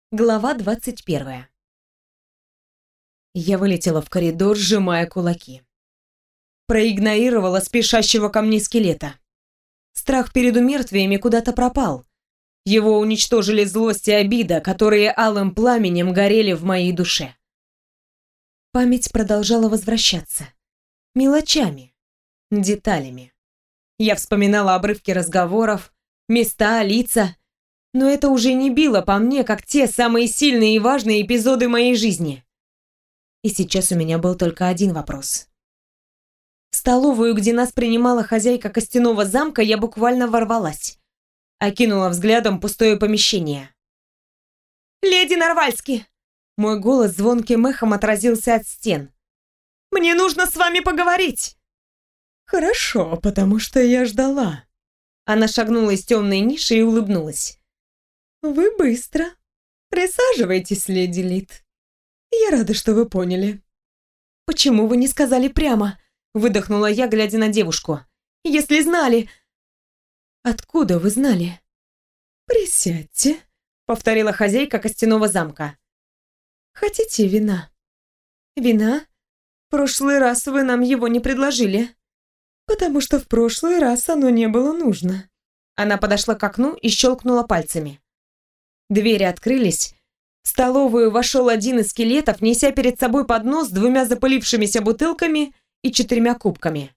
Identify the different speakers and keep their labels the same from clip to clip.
Speaker 1: Глава 21. Я вылетела в коридор, сжимая кулаки. Проигнорировала спешащего ко мне скелета. Страх перед умертвиями куда-то пропал. Его уничтожили злость и обида, которые алым пламенем горели в моей душе. Память продолжала возвращаться. Мелочами, деталями. Я вспоминала обрывки разговоров, места, лица. Но это уже не било по мне, как те самые сильные и важные эпизоды моей жизни. И сейчас у меня был только один вопрос. В столовую, где нас принимала хозяйка костяного замка, я буквально ворвалась. Окинула взглядом пустое помещение. «Леди Нарвальски!» Мой голос звонким эхом отразился от стен. «Мне нужно с вами поговорить!» «Хорошо, потому что я ждала». Она шагнула из темной ниши и улыбнулась. «Вы быстро. Присаживайтесь, леди Лид. Я рада, что вы поняли». «Почему вы не сказали прямо?» — выдохнула я, глядя на девушку. «Если знали...» «Откуда вы знали?» «Присядьте», — повторила хозяйка костяного замка. «Хотите вина?» «Вина? В прошлый раз вы нам его не предложили». «Потому что в прошлый раз оно не было нужно». Она подошла к окну и щелкнула пальцами. Двери открылись. В столовую вошел один из скелетов, неся перед собой поднос с 2 запылившимися бутылками и 4 кубками.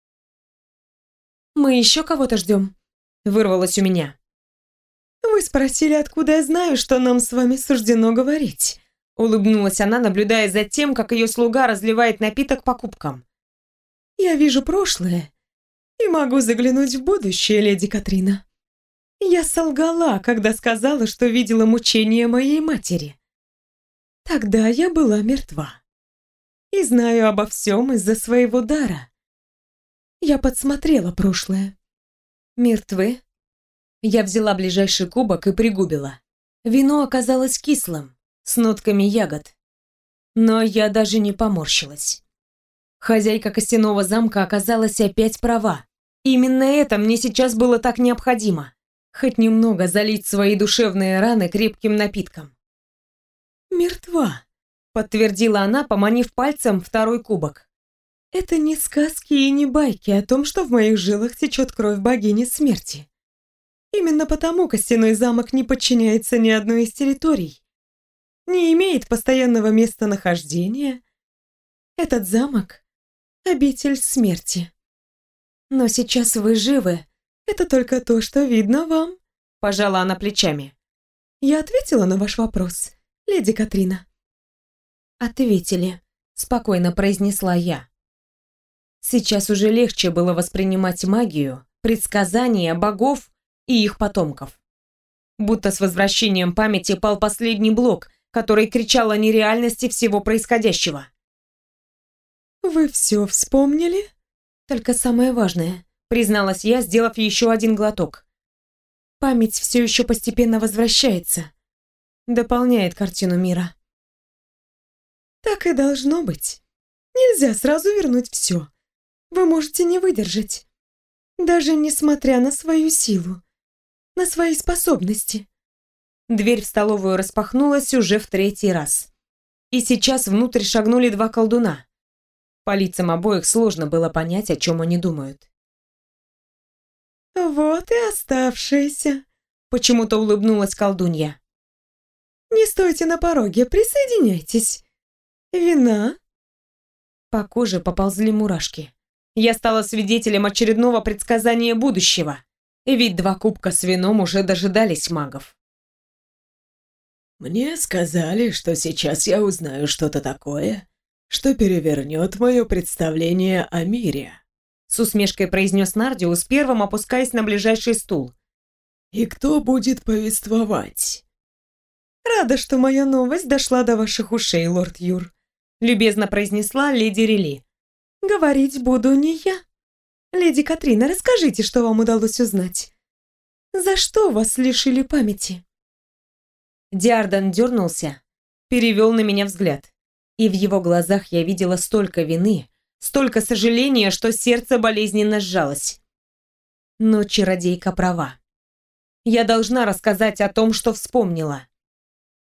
Speaker 1: «Мы еще кого-то ждем?» — вырвалось у меня. «Вы спросили, откуда я знаю, что нам с вами суждено говорить?» — улыбнулась она, наблюдая за тем, как ее слуга разливает напиток по кубкам. «Я вижу прошлое и могу заглянуть в будущее, леди Катрина. Я солгала, когда сказала, что видела мучения моей матери. Тогда я была мертва. И знаю обо всем из-за своего дара. Я подсмотрела прошлое». «Мертвы?» Я взяла ближайший кубок и пригубила. Вино оказалось кислым, с нотками ягод. Но я даже не поморщилась. Хозяйка костяного замка оказалась опять права. Именно это мне сейчас было так необходимо. Хоть немного залить свои душевные раны крепким напитком. «Мертва», — подтвердила она, поманив пальцем 2 кубок. «Это не сказки и не байки о том, что в моих жилах течет кровь богини смерти. Именно потому костяной замок не подчиняется ни одной из территорий, не имеет постоянного местонахождения. Этот замок — обитель смерти. Но сейчас вы живы. Это только то, что видно вам», — пожала она плечами. «Я ответила на ваш вопрос, леди Катрина?» «Ответили», — спокойно произнесла я. Сейчас уже легче было воспринимать магию, предсказания богов и их потомков. Будто с возвращением памяти пал последний блок, который кричал о нереальности всего происходящего. «Вы все вспомнили?» «Только самое важное», — призналась я, сделав еще один глоток. «Память все еще постепенно возвращается, дополняет картину мира». «Так и должно быть. Нельзя сразу вернуть все. Вы можете не выдержать, даже несмотря на свою силу, на свои способности». Дверь в столовую распахнулась уже в 3-й раз. И сейчас внутрь шагнули 2 колдуна. По лицам обоих сложно было понять, о чем они думают. «Вот и оставшиеся», — почему-то улыбнулась колдунья. «Не стойте на пороге, присоединяйтесь. Вина?» По коже поползли мурашки. Я стала свидетелем очередного предсказания будущего, ведь 2 кубка с вином уже дожидались магов.
Speaker 2: «Мне сказали, что сейчас я узнаю что-то такое, что перевернет мое представление о мире», —
Speaker 1: с усмешкой произнес Нардиус, первым опускаясь на ближайший стул.
Speaker 2: «И кто будет повествовать?»
Speaker 1: «Рада, что моя новость дошла до ваших ушей, лорд Юр», — любезно произнесла леди Рели. «Говорить буду не я. Леди Катрина, расскажите, что вам удалось узнать. За что вас лишили памяти?» Диардан дернулся, перевел на меня взгляд. И в его глазах я видела столько вины, столько сожаления, что сердце болезненно сжалось. Но чародейка права. Я должна рассказать о том, что вспомнила.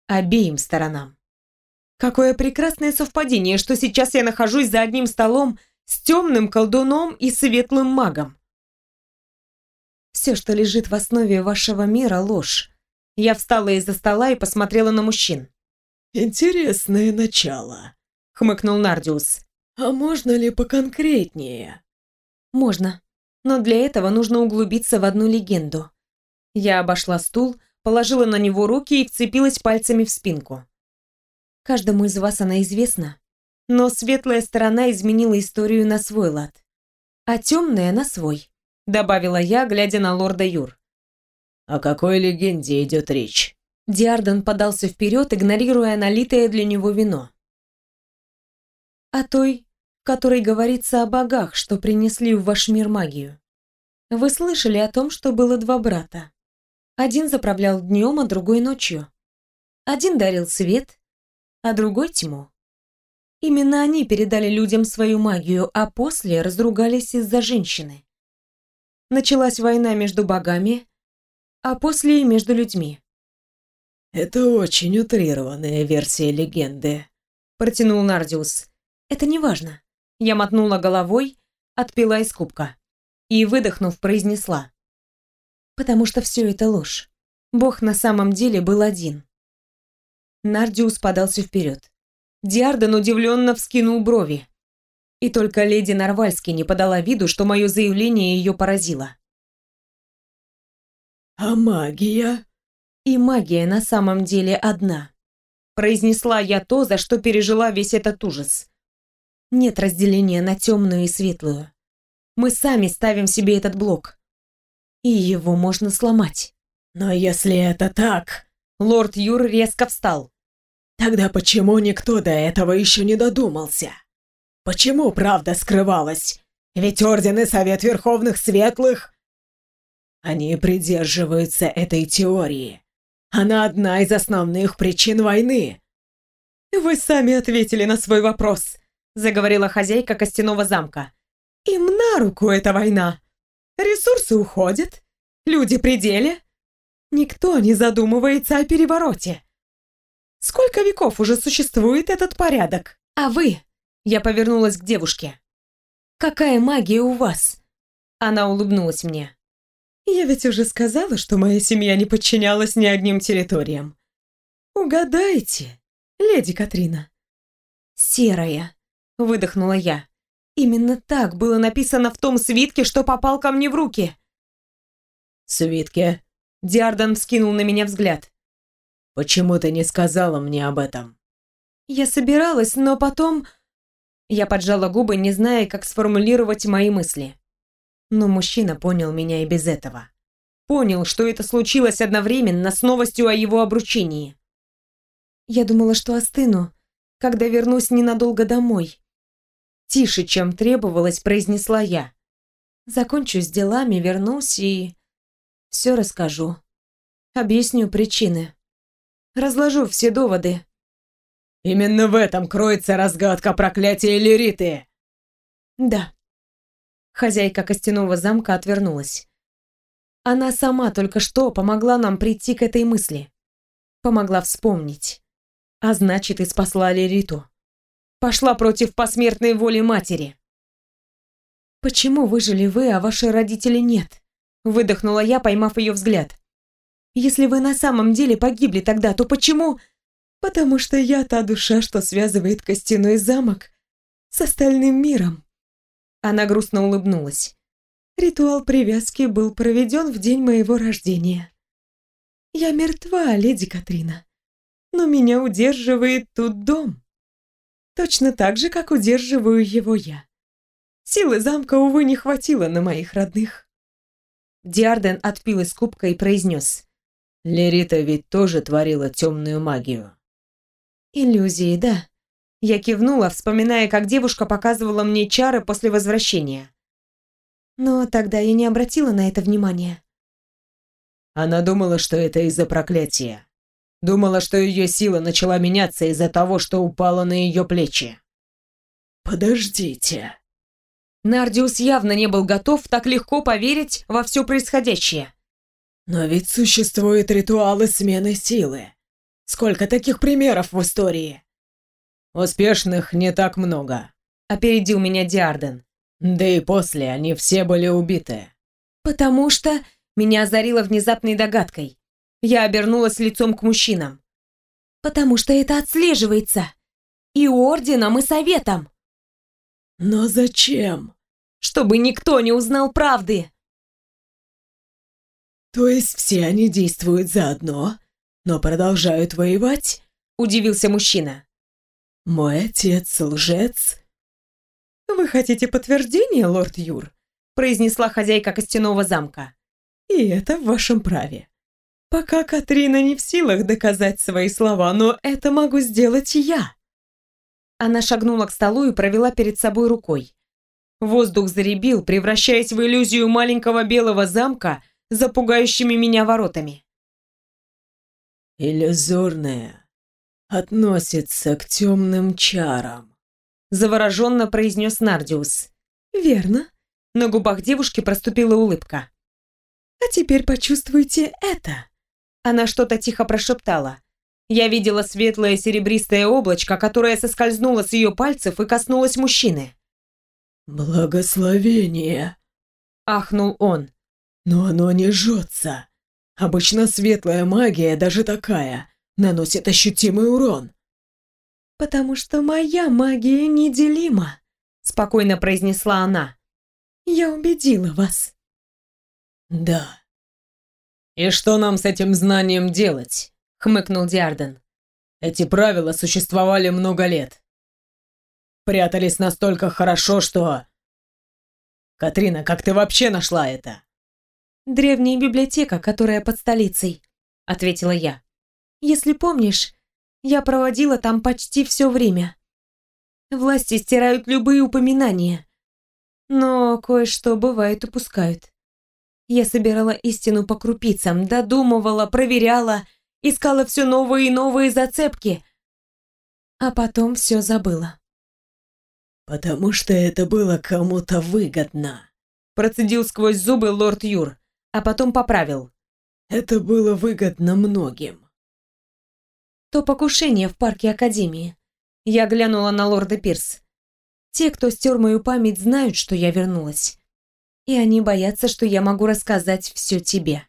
Speaker 1: Обеим сторонам. Какое прекрасное совпадение, что сейчас я нахожусь за одним столом с темным колдуном и светлым магом. Все, что лежит в основе вашего мира, ложь. Я встала из-за стола и посмотрела на мужчин.
Speaker 2: «Интересное начало», — хмыкнул Нардиус. «А можно ли поконкретнее?»
Speaker 1: «Можно. Но для этого нужно углубиться в одну легенду». Я обошла стул, положила на него руки и вцепилась пальцами в спинку. Каждому из вас она известна, но светлая сторона изменила историю на свой лад, а темная на свой, добавила я, глядя на лорда Юр.
Speaker 2: «О какой легенде идет речь?»
Speaker 1: Диарден подался вперед, игнорируя налитое для него вино. «О той, в которой говорится о богах, что принесли в ваш мир магию. Вы слышали о том, что было два брата. Один заправлял днем, а другой ночью. Один дарил свет, а другой тьму. Именно они передали людям свою магию, а после разругались из-за женщины. Началась война между богами, а после и между людьми».
Speaker 2: «Это очень утрированная версия легенды»,
Speaker 1: — протянул Нардиус. «Это не важно». Я мотнула головой, отпила из кубка и, выдохнув, произнесла. «Потому что все это ложь. Бог на самом деле был один». Нардиус подался вперед. Диарден удивленно вскинул брови. И только леди Нарвальски не подала виду, что мое заявление ее поразило.
Speaker 2: «А магия?»
Speaker 1: «И магия на самом деле одна», — произнесла я то, за что пережила весь этот ужас. «Нет разделения на темную и светлую. Мы сами ставим себе этот блок. И его можно сломать».
Speaker 2: «Но если это так...»
Speaker 1: Лорд Юр резко встал.
Speaker 2: «Тогда почему никто до этого еще не додумался? Почему правда скрывалась? Ведь Орден и Совет Верховных Светлых... Они придерживаются этой теории. Она одна из основных причин войны».
Speaker 1: «Вы сами ответили на свой вопрос», — заговорила хозяйка костяного замка. «Им на руку эта война. Ресурсы уходят, люди при деле. Никто не задумывается о перевороте. Сколько веков уже существует этот порядок? А вы?» Я повернулась к девушке. «Какая магия у вас?» Она улыбнулась мне. «Я ведь уже сказала, что моя семья не подчинялась ни одним территориям. Угадайте, леди Катрина». «Серая», — выдохнула я. «Именно так было написано в том свитке, что попал ко мне в руки».
Speaker 2: «Свитке?»
Speaker 1: Диарден вскинул на меня взгляд.
Speaker 2: «Почему ты не сказала мне об этом?»
Speaker 1: «Я собиралась, но потом...» Я поджала губы, не зная, как сформулировать мои мысли. Но мужчина понял меня и без этого. Понял, что это случилось одновременно с новостью о его обручении. «Я думала, что остыну, когда вернусь ненадолго домой». Тише, чем требовалось, произнесла я. «Закончу с делами, вернусь и... все расскажу. Объясню причины. Разложу все доводы».
Speaker 2: «Именно в этом кроется разгадка проклятия Лириты!»
Speaker 1: «Да». Хозяйка костяного замка отвернулась. Она сама только что помогла нам прийти к этой мысли. Помогла вспомнить. А значит, и спасла Лириту. Пошла против посмертной воли матери. «Почему выжили вы, а ваши родители нет?» Выдохнула я, поймав ее взгляд. «Если вы на самом деле погибли тогда, то почему...» «Потому что я та душа, что связывает костяной замок с остальным миром». Она грустно улыбнулась. «Ритуал привязки был проведен в день моего рождения. Я мертва, леди Катрина, но меня удерживает тут дом. Точно так же, как удерживаю его я. Силы замка, увы, не хватило на моих родных». Диарден отпил из кубка и произнес.
Speaker 2: «Лирита ведь тоже творила темную магию».
Speaker 1: «Иллюзии, да». Я кивнула, вспоминая, как девушка показывала мне чары после возвращения. Но тогда я не обратила на это внимания.
Speaker 2: Она думала, что это из-за проклятия. Думала, что ее сила начала меняться из-за того, что упала на ее плечи. «Подождите».
Speaker 1: Нардиус явно не был готов так легко поверить во все происходящее.
Speaker 2: «Но ведь существуют ритуалы смены силы. Сколько таких примеров в истории? Успешных не так много.
Speaker 1: Опередил меня Диарден.
Speaker 2: Да и после они все были убиты.
Speaker 1: Потому что меня озарило внезапной догадкой. Я обернулась лицом к мужчинам. Потому что это отслеживается. И орденом, и советом.
Speaker 2: Но зачем?
Speaker 1: Чтобы никто не узнал правды.
Speaker 2: То есть все они действуют заодно, но продолжают воевать?
Speaker 1: Удивился мужчина.
Speaker 2: Мой отец лжец?
Speaker 1: Вы хотите подтверждение, лорд Юр? Произнесла хозяйка костяного замка. И это в вашем праве. Пока Катрина не в силах доказать свои слова, но это могу сделать я. Она шагнула к столу и провела перед собой рукой. Воздух заребил, превращаясь в иллюзию маленького белого замка за пугающими меня воротами.
Speaker 2: Иллюзорное относится к темным чарам,
Speaker 1: Завороженно произнес Нардиус. Верно. На губах девушки проступила улыбка. А теперь почувствуйте это. Она что-то тихо прошептала. Я видела светлое серебристое облачко, которое соскользнуло с ее пальцев и коснулось мужчины.
Speaker 2: «Благословение!» —
Speaker 1: ахнул он.
Speaker 2: «Но оно не жжется. Обычно светлая магия, даже такая, наносит ощутимый урон».
Speaker 1: «Потому что моя магия неделима», — спокойно произнесла она. «Я убедила вас».
Speaker 2: «Да». «И что нам с этим знанием делать?» — хмыкнул Диарден. «Эти правила существовали много лет. Прятались настолько хорошо, что... Катрина, как ты вообще нашла это?»
Speaker 1: «Древняя библиотека, которая под столицей», — ответила я. «Если помнишь, я проводила там почти все время. Власти стирают любые упоминания, но кое-что бывает упускают. Я собирала истину по крупицам, додумывала, проверяла, искала все новые и новые зацепки, а потом все забыла».
Speaker 2: «Потому что это было кому-то выгодно»,
Speaker 1: — процедил сквозь зубы лорд Юр, а потом поправил.
Speaker 2: «Это было выгодно многим».
Speaker 1: «То покушение в парке Академии». Я глянула на лорда Пирс. «Те, кто стер мою память, знают, что я вернулась. И они боятся, что я могу рассказать все тебе».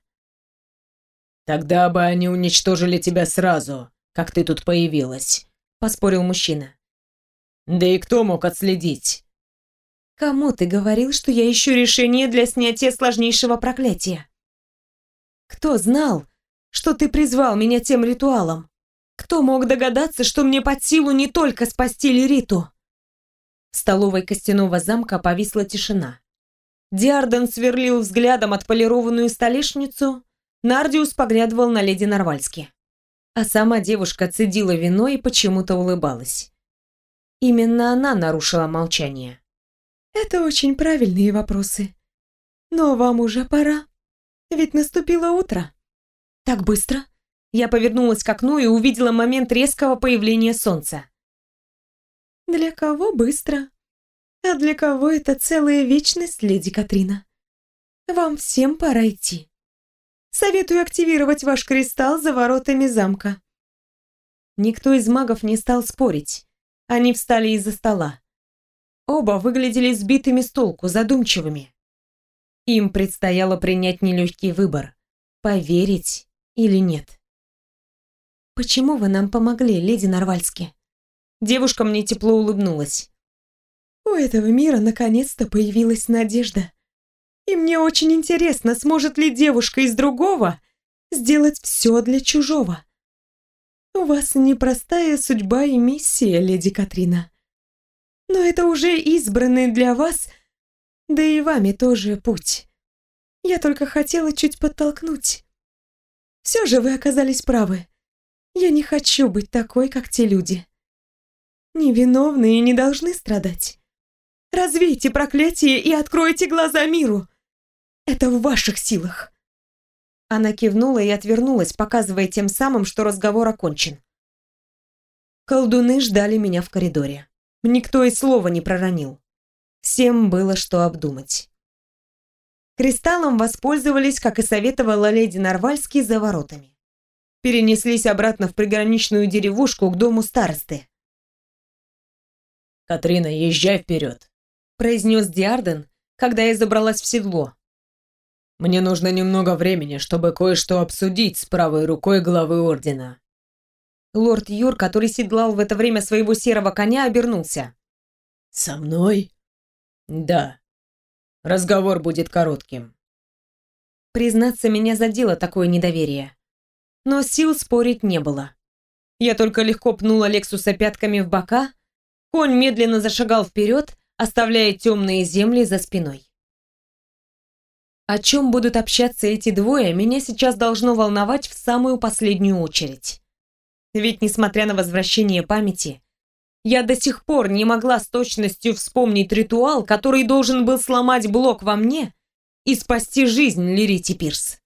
Speaker 2: «Тогда бы они уничтожили тебя сразу, как ты тут появилась», — поспорил мужчина. «Да и кто мог отследить?»
Speaker 1: «Кому ты говорил, что я ищу решение для снятия сложнейшего проклятия? Кто знал, что ты призвал меня тем ритуалом? Кто мог догадаться, что мне под силу не только спасти Лириту?» В столовой костяного замка повисла тишина. Диарден сверлил взглядом отполированную столешницу, Нардиус поглядывал на леди Нарвальски. А сама девушка цедила вино и почему-то улыбалась. Именно она нарушила молчание. «Это очень правильные вопросы. Но вам уже пора. Ведь наступило утро». «Так быстро?» Я повернулась к окну и увидела момент резкого появления солнца. «Для кого быстро? А для кого это целая вечность, леди Катрина? Вам всем пора идти. Советую активировать ваш кристалл за воротами замка». Никто из магов не стал спорить. Они встали из-за стола. Оба выглядели сбитыми с толку, задумчивыми. Им предстояло принять нелегкий выбор — поверить или нет. «Почему вы нам помогли, леди Нарвальски?» Девушка мне тепло улыбнулась. «У этого мира наконец-то появилась надежда. И мне очень интересно, сможет ли девушка из другого сделать все для чужого. У вас непростая судьба и миссия, леди Катрина. Но это уже избранный для вас, да и вами тоже путь. Я только хотела чуть подтолкнуть. Все же вы оказались правы. Я не хочу быть такой, как те люди. Невиновные не должны страдать. Развейте проклятие и откройте глаза миру. Это в ваших силах». Она кивнула и отвернулась, показывая тем самым, что разговор окончен. Колдуны ждали меня в коридоре. Никто и слова не проронил. Всем было что обдумать. Кристаллом воспользовались, как и советовала леди Нарвальски, за воротами. перенеслись обратно в приграничную деревушку к дому старосты.
Speaker 2: «Катрина, езжай вперед»,
Speaker 1: — произнес Диарден, когда я забралась в седло.
Speaker 2: «Мне нужно немного времени, чтобы кое-что обсудить с правой рукой главы Ордена».
Speaker 1: Лорд Юр, который седлал в это время своего серого коня, обернулся.
Speaker 2: «Со мной?» «Да. Разговор будет коротким».
Speaker 1: Признаться, меня задело такое недоверие. Но сил спорить не было. Я только легко пнула Лексуса пятками в бока, конь медленно зашагал вперед, оставляя темные земли за спиной. О чем будут общаться эти двое, меня сейчас должно волновать в самую последнюю очередь. Ведь, несмотря на возвращение памяти, я до сих пор не могла с точностью вспомнить ритуал, который должен был сломать блок во мне и спасти жизнь Лерити Пирс.